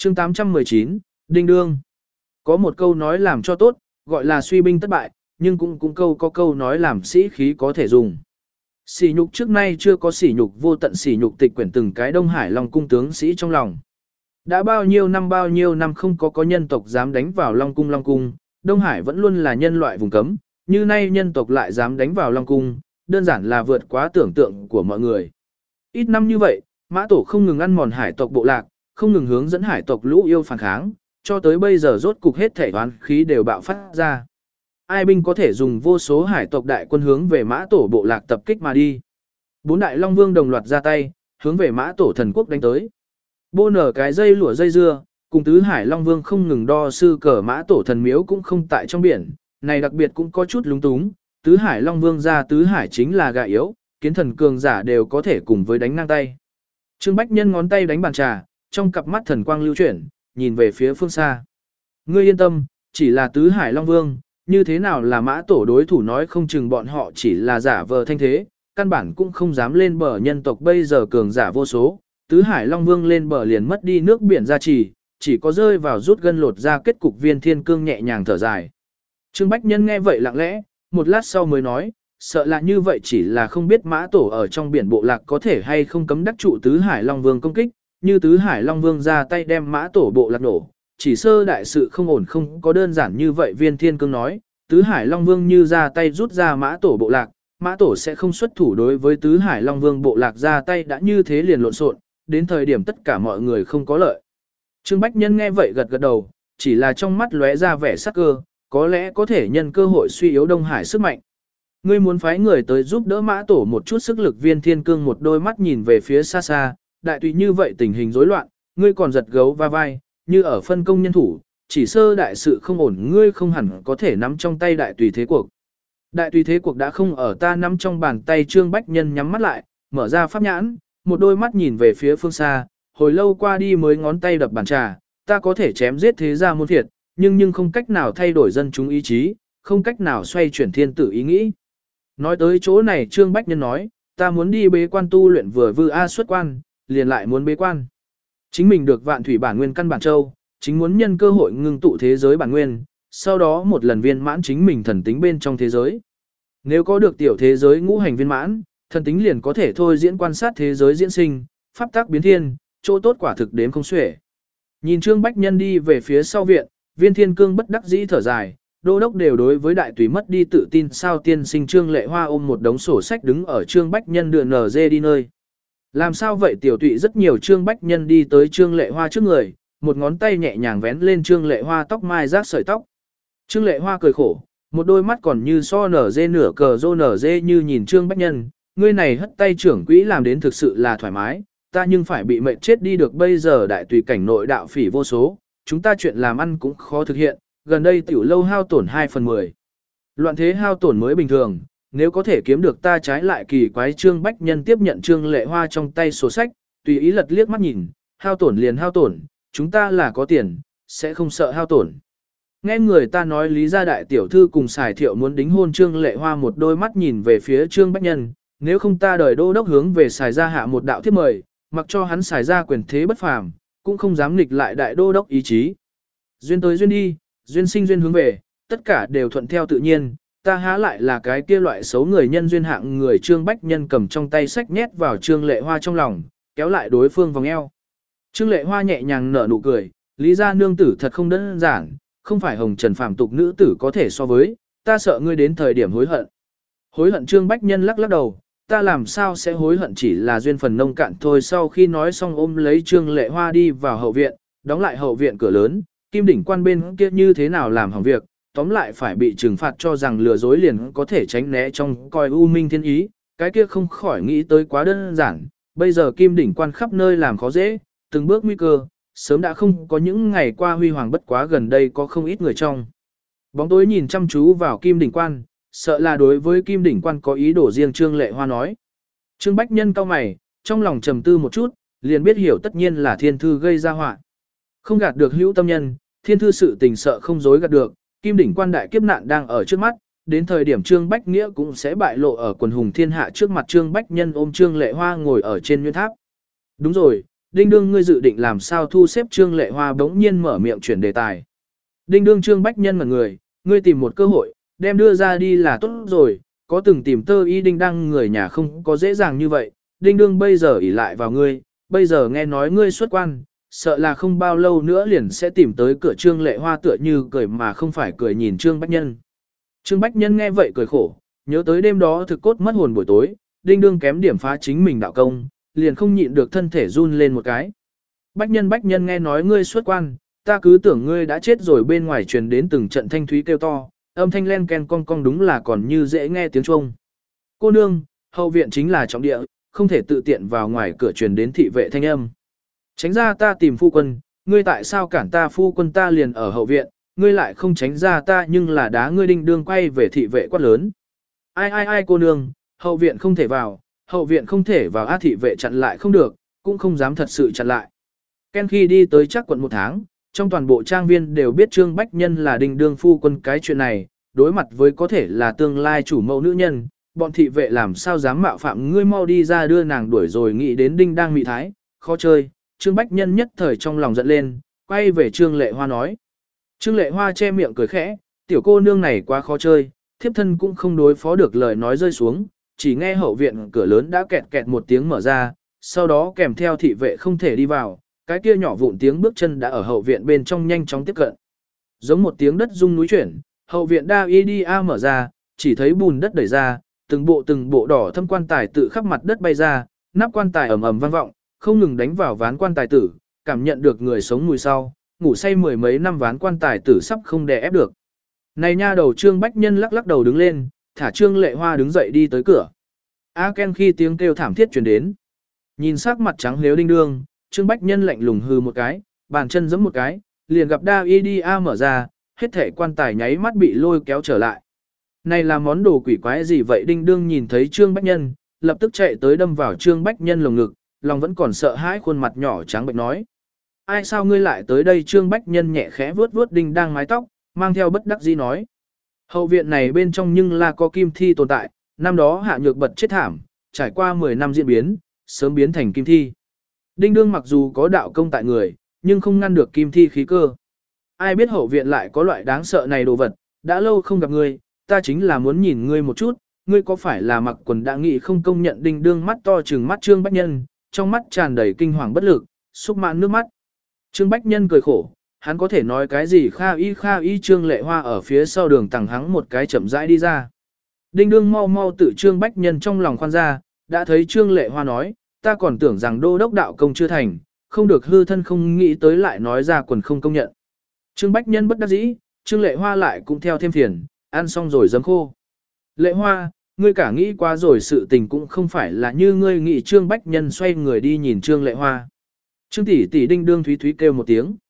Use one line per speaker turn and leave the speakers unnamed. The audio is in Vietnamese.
chương 819, Đinh Đương. Có một câu nói làm cho tốt, gọi là suy binh thất bại, nhưng cũng có câu nói làm sĩ khí có thể dùng. Sỉ nhục trước nay chưa có sỉ nhục vô tận sỉ nhục tịch quyển từng cái Đông Hải Long cung tướng sĩ trong lòng. Đã bao nhiêu năm không có nhân tộc dám đánh vào Long cung, Đông Hải vẫn luôn là nhân loại vùng cấm, như nay nhân tộc lại dám đánh vào Long cung, đơn giản là vượt quá tưởng tượng của mọi người. Ít năm như vậy, Mã Tổ không ngừng ăn mòn hải tộc bộ lạc, không ngừng hướng dẫn hải tộc lũ yêu phản kháng, cho tới bây giờ rốt cục hết thể oán khí đều bạo phát ra. Ai binh có thể dùng vô số hải tộc đại quân hướng về Mã Tổ bộ lạc tập kích mà đi. 4 đại long vương đồng loạt ra tay, hướng về Mã Tổ thần quốc đánh tới. Bô nở cái dây lụa dây dưa, cùng tứ hải long vương không ngừng đo sư cờ Mã Tổ thần miếu cũng không tại trong biển, này đặc biệt cũng có chút lúng túng, tứ hải long vương ra tứ hải chính là gà yếu, kiến thần cường giả đều có thể cùng với đánh ngang tay. Trương Bách Nhân ngón tay đánh bàn trà, trong cặp mắt thần quang lưu chuyển, nhìn về phía phương xa. Ngươi yên tâm, chỉ là tứ hải long vương, như thế nào là Mã Tổ đối thủ nói không chừng bọn họ chỉ là giả vờ thanh thế, căn bản cũng không dám lên bờ, nhân tộc bây giờ cường giả vô số, tứ hải long vương lên bờ liền mất đi nước biển gia trì, chỉ có rơi vào rút gân lột ra kết cục Viên Thiên Cương nhẹ nhàng thở dài. Trương Bách Nhân nghe vậy lặng lẽ, một lát sau mới nói, sợ là như vậy chỉ là không biết Mã Tổ ở trong biển bộ lạc có thể hay không cấm đắc trụ tứ hải long vương công kích, như tứ hải long vương ra tay đem Mã Tổ bộ lạc nổ, chỉ sơ đại sự không ổn, không có đơn giản như vậy. Viên Thiên Cương nói, tứ hải long vương như ra tay rút ra Mã Tổ bộ lạc, Mã Tổ sẽ không xuất thủ đối với tứ hải long vương bộ lạc ra tay, đã như thế liền lộn xộn, đến thời điểm tất cả mọi người không có lợi. Trương Bách Nhân nghe vậy gật gật đầu, chỉ là trong mắt lóe ra vẻ sắc cơ, có lẽ có thể nhân cơ hội suy yếu Đông Hải sức mạnh. Ngươi muốn phái người tới giúp đỡ Mã Tổ một chút sức lực. Viên Thiên Cương một đôi mắt nhìn về phía xa xa, đại tùy như vậy tình hình rối loạn, ngươi còn giật gấu va vai, như ở phân công nhân thủ, chỉ sơ đại sự không ổn, ngươi không hẳn có thể nắm trong tay đại tùy thế cuộc. Đại tùy thế cuộc đã không ở ta nắm trong bàn tay. Trương Bách Nhân nhắm mắt lại, mở ra pháp nhãn, một đôi mắt nhìn về phía phương xa, hồi lâu qua đi mới ngón tay đập bàn trà, ta có thể chém giết thế gia môn phiệt, nhưng không cách nào thay đổi dân chúng ý chí, không cách nào xoay chuyển thiên tử ý nghĩ. Nói tới chỗ này Trương Bách Nhân nói, ta muốn đi bế quan tu luyện, vừa xuất quan, liền lại muốn bế quan. Chính mình được vạn thủy bản nguyên căn bản châu, chính muốn nhân cơ hội ngưng tụ thế giới bản nguyên, sau đó một lần viên mãn chính mình thần tính bên trong thế giới. Nếu có được tiểu thế giới ngũ hành viên mãn, thần tính liền có thể thôi diễn quan sát thế giới diễn sinh, pháp tác biến thiên, chỗ tốt quả thực đếm không xuể. Nhìn Trương Bách Nhân đi về phía sau viện, Viên Thiên Cương bất đắc dĩ thở dài, đô đốc đều đối với đại tùy mất đi tự tin sao. Tiên sinh Trương Lệ Hoa ôm một đống sổ sách đứng ở Trương Bách Nhân đưa NG đi nơi. Làm sao vậy tiểu tụy? Rất nhiều. Trương Bách Nhân đi tới Trương Lệ Hoa trước người, một ngón tay nhẹ nhàng vén lên Trương Lệ Hoa tóc mai rác sợi tóc. Trương Lệ Hoa cười khổ, một đôi mắt còn như so NG nửa cờ rô NG như nhìn Trương Bách Nhân, ngươi này hất tay trưởng quỹ làm đến thực sự là thoải mái, ta nhưng phải bị mệnh chết đi được. Bây giờ đại tùy cảnh nội đạo phỉ vô số, chúng ta chuyện làm ăn cũng khó thực hiện, gần đây tiểu lâu hao tổn 2/10. Loạn thế hao tổn mới bình thường, nếu có thể kiếm được ta trái lại kỳ quái. Trương Bách Nhân tiếp nhận Trương Lệ Hoa trong tay sổ sách, tùy ý lật liếc mắt nhìn, hao tổn liền hao tổn, chúng ta là có tiền, sẽ không sợ hao tổn. Nghe người ta nói Lý gia đại tiểu thư cùng Sài Thiệu muốn đính hôn. Trương Lệ Hoa một đôi mắt nhìn về phía Trương Bách Nhân, nếu không ta đời đô đốc hướng về Sài gia hạ một đạo thiếp mời, mặc cho hắn Sài gia quyền thế bất phàm, cũng không dám nghịch lại đại đô đốc ý chí. Duyên tới duyên đi, duyên sinh duyên hướng về, tất cả đều thuận theo tự nhiên, ta há lại là cái kia loại xấu người nhân duyên hạng người. Trương Bách Nhân cầm trong tay sách nhét vào Trương Lệ Hoa trong lòng, kéo lại đối phương vòng eo. Trương Lệ Hoa nhẹ nhàng nở nụ cười, Lý gia nương tử thật không đơn giản, không phải hồng trần phàm tục nữ tử có thể so với, ta sợ ngươi đến thời điểm hối hận. Hối hận? Trương Bách Nhân lắc lắc đầu, ta làm sao sẽ hối hận, chỉ là duyên phần nông cạn thôi. Sau khi nói xong ôm lấy Trương Lệ Hoa đi vào hậu viện, đóng lại hậu viện cửa lớn. Kim đỉnh quan bên kia như thế nào làm hỏng việc, tóm lại phải bị trừng phạt, cho rằng lừa dối liền có thể tránh né trong coi u minh thiên ý, cái kia không khỏi nghĩ tới quá đơn giản. Bây giờ Kim đỉnh quan khắp nơi làm khó dễ, từng bước nguy cơ, sớm đã không có những ngày qua huy hoàng, bất quá gần đây có không ít người trong bóng tối nhìn chăm chú vào Kim đỉnh quan, sợ là đối với Kim đỉnh quan có ý đồ riêng. Trương Lệ Hoa nói. Trương Bách Nhân cau mày, trong lòng trầm tư một chút, liền biết hiểu tất nhiên là Thiên Thư gây ra họa. Không gạt được hữu tâm nhân, Thiên Thư sự tình sợ không dối gạt được, Kim đỉnh quan đại kiếp nạn đang ở trước mắt, đến thời điểm Trương Bách Nghĩa cũng sẽ bại lộ ở quần hùng thiên hạ trước mặt. Trương Bách Nhân ôm Trương Lệ Hoa ngồi ở trên nguyên tháp. Đúng rồi, Đinh đương ngươi dự định làm sao thu xếp Trương Lệ Hoa bỗng nhiên mở miệng chuyển đề tài. Đinh đương Trương Bách Nhân ngẩn người, ngươi tìm một cơ hội, đem đưa ra đi là tốt rồi, có từng tìm tơ y đinh đăng người nhà không có dễ dàng như vậy, đinh đương bây giờ ỷ lại vào ngươi, bây giờ nghe nói ngươi xuất quan, sợ là không bao lâu nữa liền sẽ tìm tới cửa Trương Lệ Hoa tựa như cười mà không phải cười nhìn Trương Bách Nhân. Trương Bách Nhân nghe vậy cười khổ, nhớ tới đêm đó thực cốt mất hồn buổi tối, đinh đương kém điểm phá chính mình đạo công, liền không nhịn được thân thể run lên một cái. Bách Nhân nghe nói ngươi xuất quan, ta cứ tưởng ngươi đã chết rồi, bên ngoài truyền đến từng trận thanh thúy kêu to, âm thanh len ken cong cong đúng là còn như dễ nghe tiếng chuông. Cô nương, hậu viện chính là trọng địa, không thể tự tiện vào ngoài cửa truyền đến thị vệ thanh âm. Tránh ra, ta tìm phu quân, ngươi tại sao cản ta, phu quân ta liền ở hậu viện, ngươi lại không tránh ra ta, nhưng là đá ngươi, đinh đương quay về thị vệ quát lớn. Ai cô nương, hậu viện không thể vào, hậu viện không thể vào, á thị vệ chặn lại không được, cũng không dám thật sự chặn lại. Ken khi đi tới chắc quận 1 tháng, trong toàn bộ trang viên đều biết Trương Bách Nhân là đinh đương phu quân, cái chuyện này, đối mặt với có thể là tương lai chủ mẫu nữ nhân, bọn thị vệ làm sao dám mạo phạm, ngươi mau đi ra đưa nàng đuổi rồi, nghĩ đến đinh đang mị thái, khó chơi, Trương Bách Nhân nhất thời trong lòng giận lên, quay về Trương Lệ Hoa nói. Trương Lệ Hoa che miệng cười khẽ, tiểu cô nương này quá khó chơi, thiếp thân cũng không đối phó được, lời nói rơi xuống, chỉ nghe hậu viện cửa lớn đã kẹt kẹt một tiếng mở ra, sau đó kèm theo thị vệ không thể đi vào, cái kia nhỏ vụn tiếng bước chân đã ở hậu viện bên trong nhanh chóng tiếp cận. Giống một tiếng đất rung núi chuyển, hậu viện đa y đi a mở ra, chỉ thấy bùn đất đẩy ra, từng bộ đỏ thâm quan tài tự khắp mặt đất bay ra, nắp quan tài ầm ầm vang vọng, không ngừng đánh vào ván quan tài tử, cảm nhận được người sống mùi sau, ngủ say mười mấy năm ván quan tài tử sắp không đè ép được. Này nha đầu, Trương Bách Nhân lắc lắc đầu đứng lên, thả Trương Lệ Hoa đứng dậy đi tới cửa. A Ken khi tiếng kêu thảm thiết truyền đến. Nhìn sắc mặt trắng liếu đinh đương, Trương Bách Nhân lạnh lùng hừ một cái, bàn chân giẫm một cái, liền gặp đa y đi a mở ra, hết thể quan tài nháy mắt bị lôi kéo trở lại. Này là món đồ quỷ quái gì vậy? Đinh đương nhìn thấy Trương Bách Nhân, lập tức chạy tới đâm vào Trương Bách Nhân lồng ngực, lòng vẫn còn sợ hãi, khuôn mặt nhỏ trắng bệch nói. Ai sao ngươi lại tới đây? Trương Bách Nhân nhẹ khẽ vuốt vuốt đinh đang mái tóc, mang theo bất đắc dĩ nói. Hậu viện này bên trong nhưng là có kim thi tồn tại, năm đó Hạ Nhược Bật chết thảm, trải qua 10 năm diễn biến, sớm biến thành kim thi. Đinh đương mặc dù có đạo công tại người, nhưng không ngăn được kim thi khí cơ. Ai biết hậu viện lại có loại đáng sợ này đồ vật, đã lâu không gặp ngươi, ta chính là muốn nhìn ngươi một chút, ngươi có phải là mặc quần đã nghị không công nhận? Đinh đương mắt to trừng mắt Trương Bách Nhân, trong mắt tràn đầy kinh hoàng bất lực, xúc mạn nước mắt. Trương Bách Nhân cười khổ, hắn có thể nói cái gì? Kha y Trương Lệ Hoa ở phía sau đường tằng hắng một cái chậm rãi đi ra. Đinh đương mau tự Trương Bách Nhân trong lòng khoan ra, đã thấy Trương Lệ Hoa nói, ta còn tưởng rằng đô đốc đạo công chưa thành, không được hư thân, không nghĩ tới lại nói ra quần không công nhận. Trương Bách Nhân bất đắc dĩ, Trương Lệ Hoa lại cũng theo thêm phiền, ăn xong rồi giấm khô. Lệ Hoa, ngươi cả nghĩ quá rồi, sự tình cũng không phải là như ngươi nghĩ. Trương Bách Nhân xoay người đi nhìn Trương Lệ Hoa. Trương tỷ tỷ, đinh đương thúy thúy kêu một tiếng.